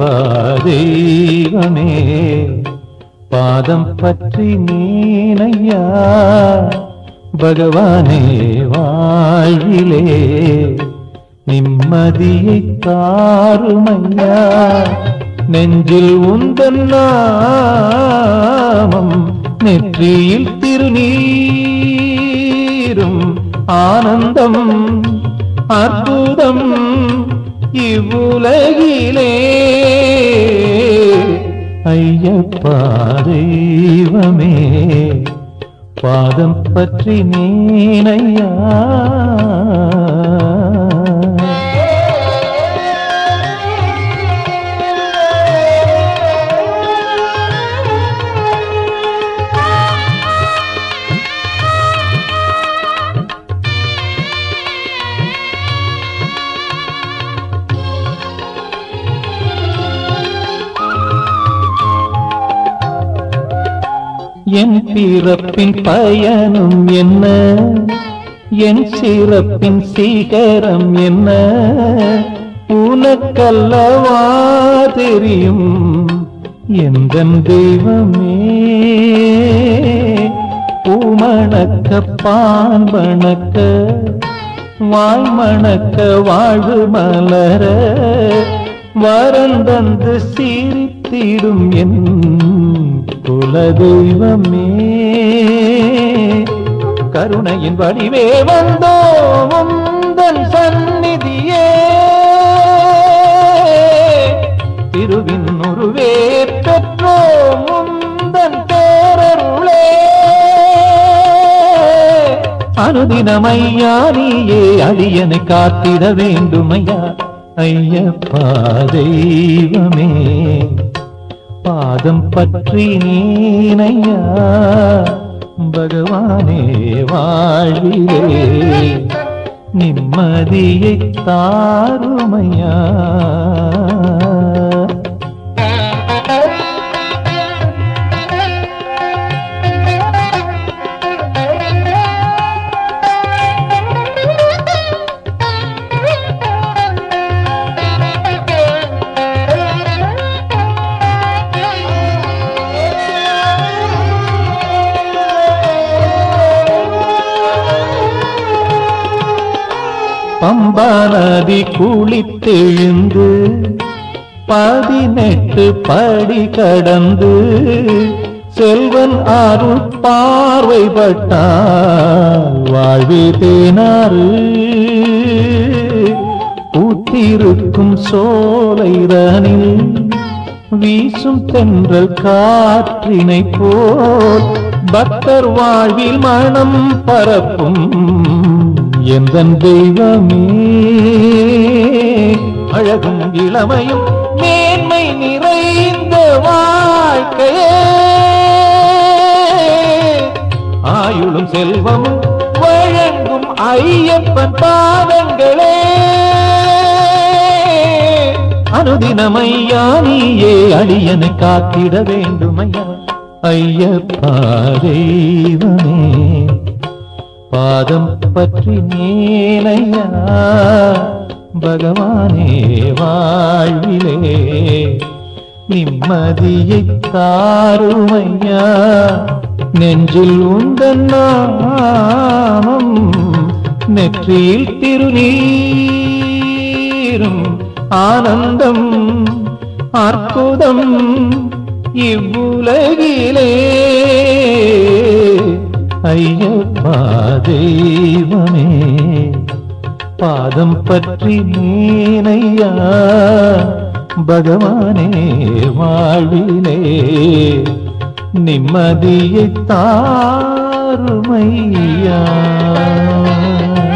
ஐயப்பா தெய்வமே பாதம் பற்றி நீனையா பகவானே வாழ்விலே நிம்மதியை தாருமையா நெஞ்சில் உந்தன் நாமம் நெற்றியில் திருநீரும் ஆனந்தம் அற்புதம் இவ்வுலகிலே ஐயப்பா தெய்வமே பாதம் பற்றி நீனையா என் பிறப்பின் பயனும் என்ன என் சிறப்பின் சீகரம் என்ன உனக்கல்லவா தெரியும் எந்தன் தெய்வமே பூமணக்க பான் மணக்க வாய் மணக்க வாழ்வு மலர வரந்தந்து சீரித்திடும் என் குலதெய்வமே கருணையின் வடிவே வந்தோம் உந்தன் சந்நிதியே திருவின் உருவே பெற்றோம் உந்தன் பேரருளே அனுதினமையா நீயே அடியனை காத்திட வேண்டுமையா ஐயப்பா தெய்வமே பாதம் பற்றி நீனையா பகவானே வாழ்விலே நிம்மதியை தாருமையா பம்பா நதி குளித்தெழுந்து 18 படி கடந்து செல்வன் அருள் பார்வைப்பட்டால் வாழ்வே தேனாறு பூத்திருக்கும் சோலைதனில் வீசும் தென்றல் காற்றினை போல் பக்தர் வாழ்வில் மனம் பரப்பும் எந்தன் தெய்வமே அழகும் இளமையும் மேன்மை நிறைந்த வாழ்க்கையே ஆயுளும் செல்வமும் வழங்கும் ஐயப்பன் பாதங்களே அனுதினமையா நீயே அடியனை காத்திட வேண்டுமையா ஐயப்பா தெய்வமே பாதம் பற்றி நீனையா பகவானே வாழ்விலே நிம்மதியை தாருமையா நெஞ்சில் உந்தன் நாமம் நெற்றியில் திருநீரும் ஆனந்தம் அற்புதம் இவ்வுலகிலே ஐயப்பா தெய்வமே பாதம் பற்றி நீனையா பகவானே வாழ்விலே நிம்மதியை தாருமையா